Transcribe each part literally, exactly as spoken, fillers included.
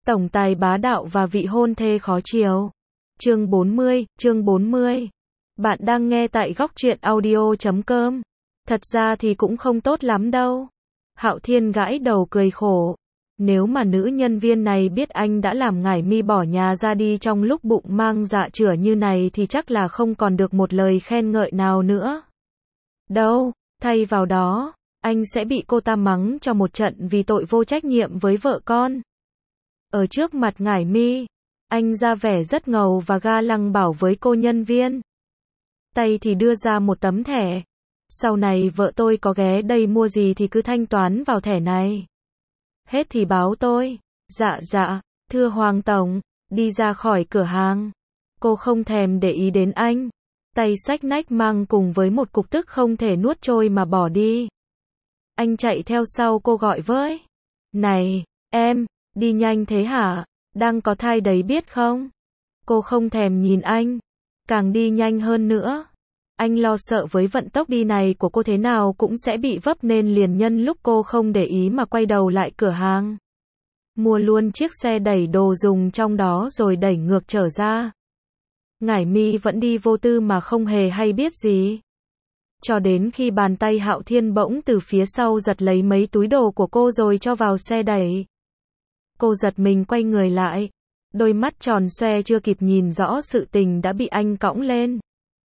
Tổng tài bá đạo và vị hôn thê khó chiều. Chương bốn mươi, chương bốn mươi. Bạn đang nghe tại góc truyện audio chấm com. Thật ra thì cũng không tốt lắm đâu. Hạo Thiên gãi đầu cười khổ. Nếu mà nữ nhân viên này biết anh đã làm Ngải Mi bỏ nhà ra đi trong lúc bụng mang dạ chửa như này thì chắc là không còn được một lời khen ngợi nào nữa. Đâu, thay vào đó, anh sẽ bị cô ta mắng cho một trận vì tội vô trách nhiệm với vợ con. Ở trước mặt Ngải Mi, anh ra vẻ rất ngầu và ga lăng bảo với cô nhân viên. Tay thì đưa ra một tấm thẻ. Sau này vợ tôi có ghé đây mua gì thì cứ thanh toán vào thẻ này. Hết thì báo tôi. Dạ dạ, thưa Hoàng Tổng, đi ra khỏi cửa hàng. Cô không thèm để ý đến anh. Tay xách nách mang cùng với một cục tức không thể nuốt trôi mà bỏ đi. Anh chạy theo sau cô gọi với. Này, em, đi nhanh thế hả? Đang có thai đấy biết không? Cô không thèm nhìn anh. Càng đi nhanh hơn nữa. Anh lo sợ với vận tốc đi này của cô thế nào cũng sẽ bị vấp nên liền nhân lúc cô không để ý mà quay đầu lại cửa hàng. Mua luôn chiếc xe đẩy đồ dùng trong đó rồi đẩy ngược trở ra. Ngải Mi vẫn đi vô tư mà không hề hay biết gì. Cho đến khi bàn tay Hạo Thiên bỗng từ phía sau giật lấy mấy túi đồ của cô rồi cho vào xe đẩy. Cô giật mình quay người lại. Đôi mắt tròn xoe chưa kịp nhìn rõ sự tình đã bị anh cõng lên.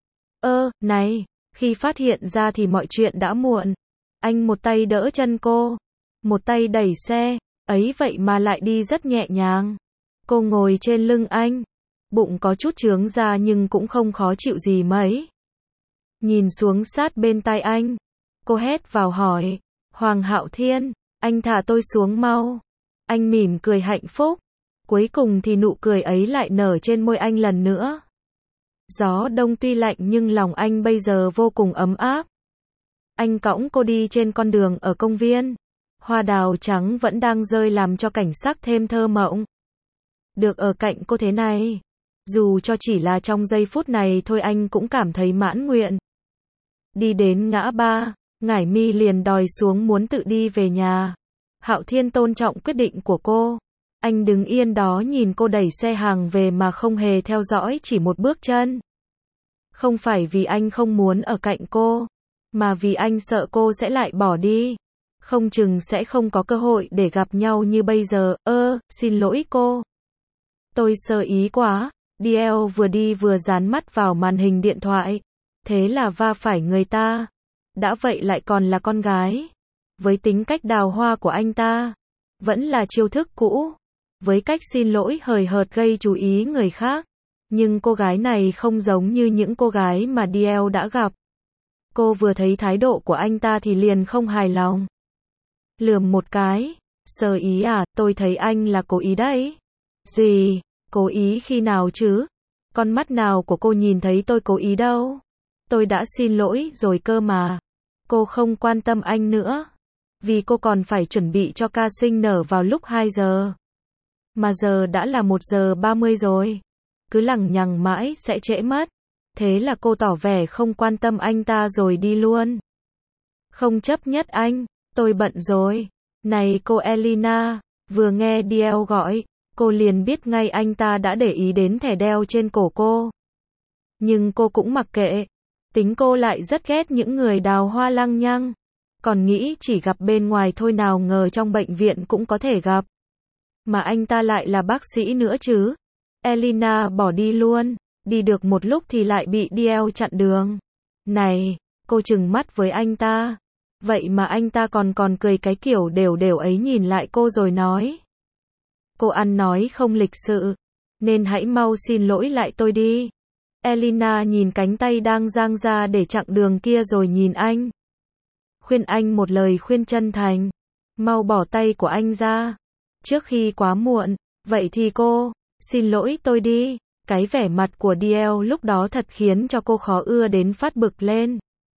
Ơ, này, khi phát hiện ra thì mọi chuyện đã muộn. Anh một tay đỡ chân cô, một tay đẩy xe, ấy vậy mà lại đi rất nhẹ nhàng. Cô ngồi trên lưng anh, bụng có chút trướng ra nhưng cũng không khó chịu gì mấy. Nhìn xuống sát bên tai anh, cô hét vào hỏi, Hoàng Hạo Thiên, anh thả tôi xuống mau. Anh mỉm cười hạnh phúc, cuối cùng thì nụ cười ấy lại nở trên môi anh lần nữa. Gió đông tuy lạnh nhưng lòng anh bây giờ vô cùng ấm áp. Anh cõng cô đi trên con đường ở công viên. Hoa đào trắng vẫn đang rơi làm cho cảnh sắc thêm thơ mộng. Được ở cạnh cô thế này, dù cho chỉ là trong giây phút này thôi anh cũng cảm thấy mãn nguyện. Đi đến ngã ba, Ngải Mi liền đòi xuống muốn tự đi về nhà. Hạo Thiên tôn trọng quyết định của cô. Anh đứng yên đó nhìn cô đẩy xe hàng về mà không hề theo dõi chỉ một bước chân. Không phải vì anh không muốn ở cạnh cô, mà vì anh sợ cô sẽ lại bỏ đi. Không chừng sẽ không có cơ hội để gặp nhau như bây giờ. Ơ, xin lỗi cô. Tôi sơ ý quá. đê lờ vừa đi vừa dán mắt vào màn hình điện thoại. Thế là va phải người ta. Đã vậy lại còn là con gái. Với tính cách đào hoa của anh ta, vẫn là chiêu thức cũ. Với cách xin lỗi hời hợt gây chú ý người khác. Nhưng cô gái này không giống như những cô gái mà đê lờ đã gặp. Cô vừa thấy thái độ của anh ta thì liền không hài lòng. Lườm một cái. Sơ ý à, tôi thấy anh là cố ý đấy. Gì? Cố ý khi nào chứ? Con mắt nào của cô nhìn thấy tôi cố ý đâu? Tôi đã xin lỗi rồi cơ mà. Cô không quan tâm anh nữa. Vì cô còn phải chuẩn bị cho ca sinh nở vào lúc hai giờ. Mà giờ đã là một giờ ba mươi rồi. Cứ lằng nhằng mãi sẽ trễ mất. Thế là cô tỏ vẻ không quan tâm anh ta rồi đi luôn. Không chấp nhất anh, tôi bận rồi. Này cô Elina, vừa nghe đê lờ gọi, cô liền biết ngay anh ta đã để ý đến thẻ đeo trên cổ cô. Nhưng cô cũng mặc kệ. Tính cô lại rất ghét những người đào hoa lăng nhăng. Còn nghĩ chỉ gặp bên ngoài thôi nào ngờ trong bệnh viện cũng có thể gặp. Mà anh ta lại là bác sĩ nữa chứ. Elina bỏ đi luôn. Đi được một lúc thì lại bị đê lờ chặn đường. Này, cô trừng mắt với anh ta. Vậy mà anh ta còn còn cười cái kiểu đều đều ấy nhìn lại cô rồi nói. Cô ăn nói không lịch sự. Nên hãy mau xin lỗi lại tôi đi. Elina nhìn cánh tay đang dang ra để chặn đường kia rồi nhìn anh. Khuyên anh một lời khuyên chân thành. Mau bỏ tay của anh ra. Trước khi quá muộn. Vậy thì cô, xin lỗi tôi đi. Cái vẻ mặt của đê lờ lúc đó thật khiến cho cô khó ưa đến phát bực lên.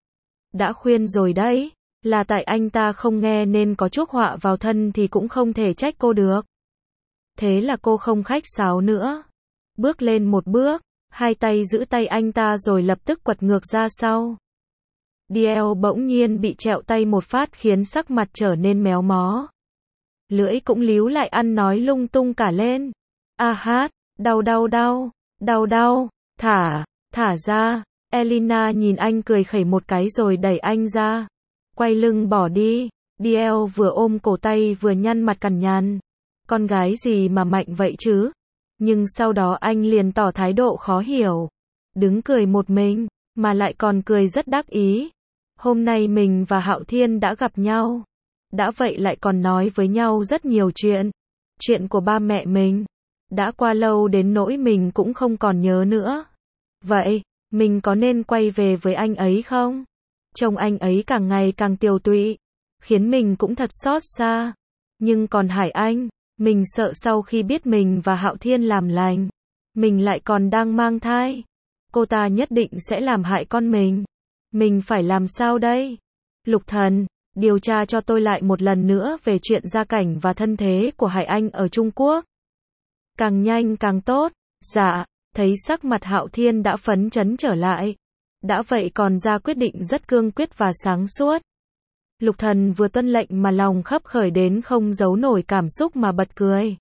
Đã khuyên rồi đấy. Là tại anh ta không nghe nên có chuốc họa vào thân thì cũng không thể trách cô được. Thế là cô không khách sáo nữa. Bước lên một bước. Hai tay giữ tay anh ta rồi lập tức quật ngược ra sau. đê lờ bỗng nhiên bị trẹo tay một phát khiến sắc mặt trở nên méo mó. lưỡi cũng líu lại ăn nói lung tung cả lên. A hát, đau đau đau, đau đau, thả, thả ra. Elina nhìn anh cười khẩy một cái rồi đẩy anh ra. Quay lưng bỏ đi. Diel vừa ôm cổ tay vừa nhăn mặt cằn nhằn. Con gái gì mà mạnh vậy chứ? Nhưng sau đó anh liền tỏ thái độ khó hiểu. Đứng cười một mình, mà lại còn cười rất đắc ý. Hôm nay mình và Hạo Thiên đã gặp nhau. Đã vậy lại còn nói với nhau rất nhiều chuyện. Chuyện của ba mẹ mình. Đã qua lâu đến nỗi mình cũng không còn nhớ nữa. Vậy, mình có nên quay về với anh ấy không? Trông anh ấy càng ngày càng tiều tụy, khiến mình cũng thật xót xa. Nhưng còn Hải Anh, mình sợ sau khi biết mình và Hạo Thiên làm lành, mình lại còn đang mang thai. Cô ta nhất định sẽ làm hại con mình. Mình phải làm sao đây? Lục Thần, điều tra cho tôi lại một lần nữa về chuyện gia cảnh và thân thế của Hải Anh ở Trung Quốc. Càng nhanh càng tốt. Dạ, thấy sắc mặt Hạo Thiên đã phấn chấn trở lại. Đã vậy còn ra quyết định rất cương quyết và sáng suốt. Lục Thần vừa tuân lệnh mà lòng khấp khởi đến không giấu nổi cảm xúc mà bật cười.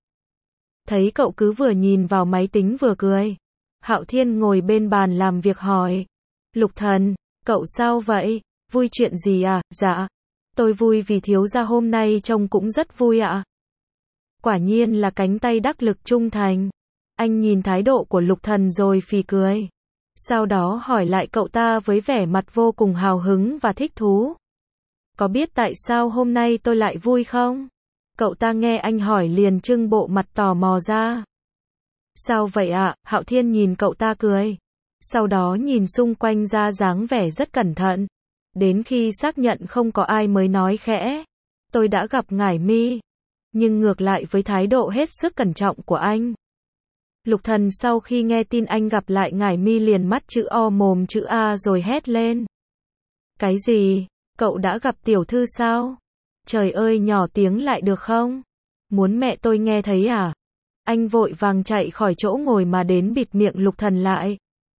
Thấy cậu cứ vừa nhìn vào máy tính vừa cười. Hạo Thiên ngồi bên bàn làm việc hỏi. Lục Thần, cậu sao vậy? Vui chuyện gì à? Dạ, tôi vui vì thiếu gia hôm nay trông cũng rất vui ạ. Quả nhiên là cánh tay đắc lực trung thành. Anh nhìn thái độ của Lục Thần rồi phì cười. Sau đó hỏi lại cậu ta với vẻ mặt vô cùng hào hứng và thích thú. Có biết tại sao hôm nay tôi lại vui không? Cậu ta nghe anh hỏi liền trưng bộ mặt tò mò ra. Sao vậy ạ? Hạo Thiên nhìn cậu ta cười. Sau đó nhìn xung quanh ra dáng vẻ rất cẩn thận. Đến khi xác nhận không có ai mới nói khẽ. Tôi đã gặp Ngải Mi. Nhưng ngược lại với thái độ hết sức cẩn trọng của anh. Lục Thần sau khi nghe tin anh gặp lại Ngải Mi liền mắt chữ O mồm chữ A rồi hét lên. Cái gì? Cậu đã gặp tiểu thư sao? Trời ơi, nhỏ tiếng lại được không? Muốn mẹ tôi nghe thấy à? Anh vội vàng chạy khỏi chỗ ngồi mà đến bịt miệng Lục Thần lại.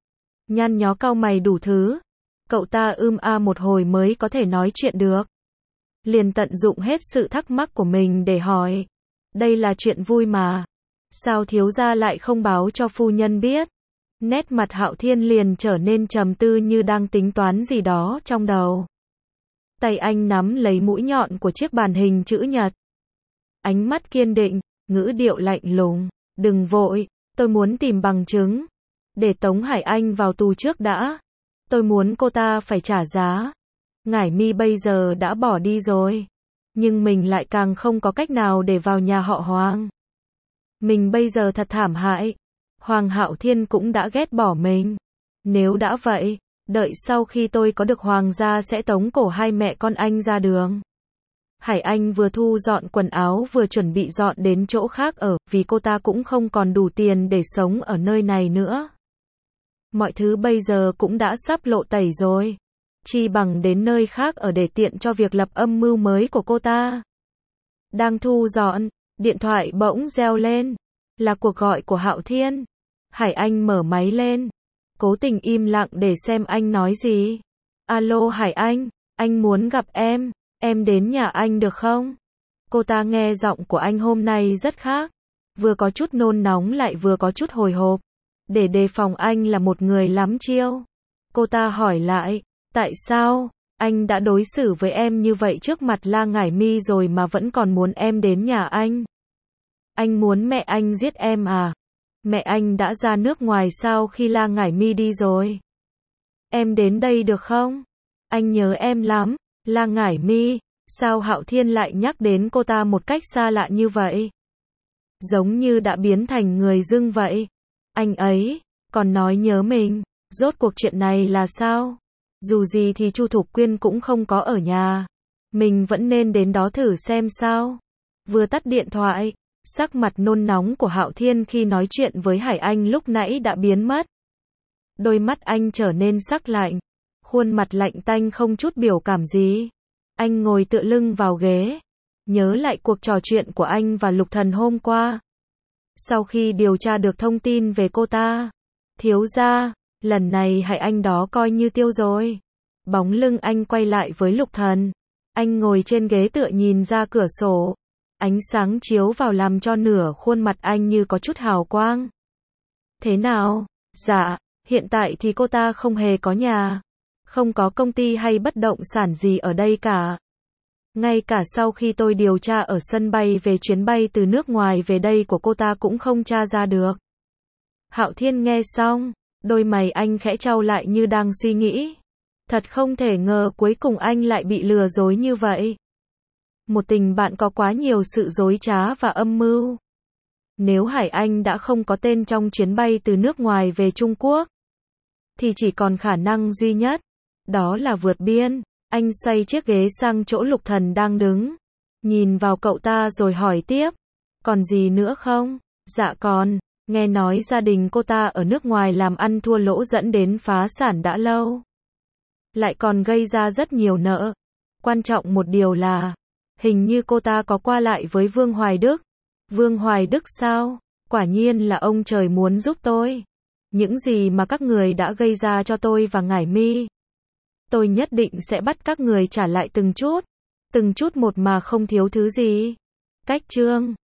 Nhăn nhó cau mày đủ thứ. Cậu ta ưm a một hồi mới có thể nói chuyện được. Liền tận dụng hết sự thắc mắc của mình để hỏi. Đây là chuyện vui mà. Sao thiếu gia lại không báo cho phu nhân biết? Nét mặt Hạo Thiên liền trở nên trầm tư như đang tính toán gì đó trong đầu. Tay anh nắm lấy mũi nhọn của chiếc bàn hình chữ nhật. Ánh mắt kiên định, ngữ điệu lạnh lùng. Đừng vội, tôi muốn tìm bằng chứng. Để tống Hải Anh vào tù trước đã. Tôi muốn cô ta phải trả giá. Ngải Mi bây giờ đã bỏ đi rồi. Nhưng mình lại càng không có cách nào để vào nhà họ Hoàng. Mình bây giờ thật thảm hại. Hoàng Hạo Thiên cũng đã ghét bỏ mình. Nếu đã vậy, đợi sau khi tôi có được hoàng gia sẽ tống cổ hai mẹ con anh ra đường. Hải Anh vừa thu dọn quần áo vừa chuẩn bị dọn đến chỗ khác ở, vì cô ta cũng không còn đủ tiền để sống ở nơi này nữa. Mọi thứ bây giờ cũng đã sắp lộ tẩy rồi. Chi bằng đến nơi khác ở để tiện cho việc lập âm mưu mới của cô ta. Đang thu dọn, điện thoại bỗng reo lên. Là cuộc gọi của Hạo Thiên. Hải Anh mở máy lên. Cố tình im lặng để xem anh nói gì. Alo Hải Anh, anh muốn gặp em. Em đến nhà anh được không? Cô ta nghe giọng của anh hôm nay rất khác. Vừa có chút nôn nóng lại vừa có chút hồi hộp. Để đề phòng anh là một người lắm chiêu. Cô ta hỏi lại. Tại sao? Anh đã đối xử với em như vậy trước mặt La Ngải Mi rồi mà vẫn còn muốn em đến nhà anh. Anh muốn mẹ anh giết em à? Mẹ anh đã ra nước ngoài sau khi La Ngải Mi đi rồi. Em đến đây được không? Anh nhớ em lắm. La Ngải Mi, sao Hạo Thiên lại nhắc đến cô ta một cách xa lạ như vậy? Giống như đã biến thành người dưng vậy. Anh ấy, còn nói nhớ mình. Rốt cuộc chuyện này là sao? Dù gì thì Chu Thục Quyên cũng không có ở nhà. Mình vẫn nên đến đó thử xem sao. Vừa tắt điện thoại, sắc mặt nôn nóng của Hạo Thiên khi nói chuyện với Hải Anh lúc nãy đã biến mất. Đôi mắt anh trở nên sắc lạnh. Khuôn mặt lạnh tanh không chút biểu cảm gì. Anh ngồi tựa lưng vào ghế. Nhớ lại cuộc trò chuyện của anh và Lục Thần hôm qua. Sau khi điều tra được thông tin về cô ta. Thiếu gia, lần này Hải Anh đó coi như tiêu rồi. Bóng lưng anh quay lại với Lục Thần. Anh ngồi trên ghế tựa nhìn ra cửa sổ. Ánh sáng chiếu vào làm cho nửa khuôn mặt anh như có chút hào quang. Thế nào? Dạ, hiện tại thì cô ta không hề có nhà, không có công ty hay bất động sản gì ở đây cả. Ngay cả sau khi tôi điều tra ở sân bay về chuyến bay từ nước ngoài về đây của cô ta cũng không tra ra được. Hạo Thiên nghe xong, đôi mày anh khẽ chau lại như đang suy nghĩ. Thật không thể ngờ cuối cùng anh lại bị lừa dối như vậy. Một tình bạn có quá nhiều sự dối trá và âm mưu. Nếu Hải Anh đã không có tên trong chuyến bay từ nước ngoài về Trung Quốc, thì chỉ còn khả năng duy nhất, đó là vượt biên. Anh xoay chiếc ghế sang chỗ Lục Thần đang đứng, nhìn vào cậu ta rồi hỏi tiếp, còn gì nữa không? Dạ còn, nghe nói gia đình cô ta ở nước ngoài làm ăn thua lỗ dẫn đến phá sản đã lâu. Lại còn gây ra rất nhiều nợ. Quan trọng một điều là, hình như cô ta có qua lại với Vương Hoài Đức. Vương Hoài Đức sao? Quả nhiên là ông trời muốn giúp tôi. Những gì mà các người đã gây ra cho tôi và Ngải Mi, tôi nhất định sẽ bắt các người trả lại từng chút, từng chút một mà không thiếu thứ gì. Cách chương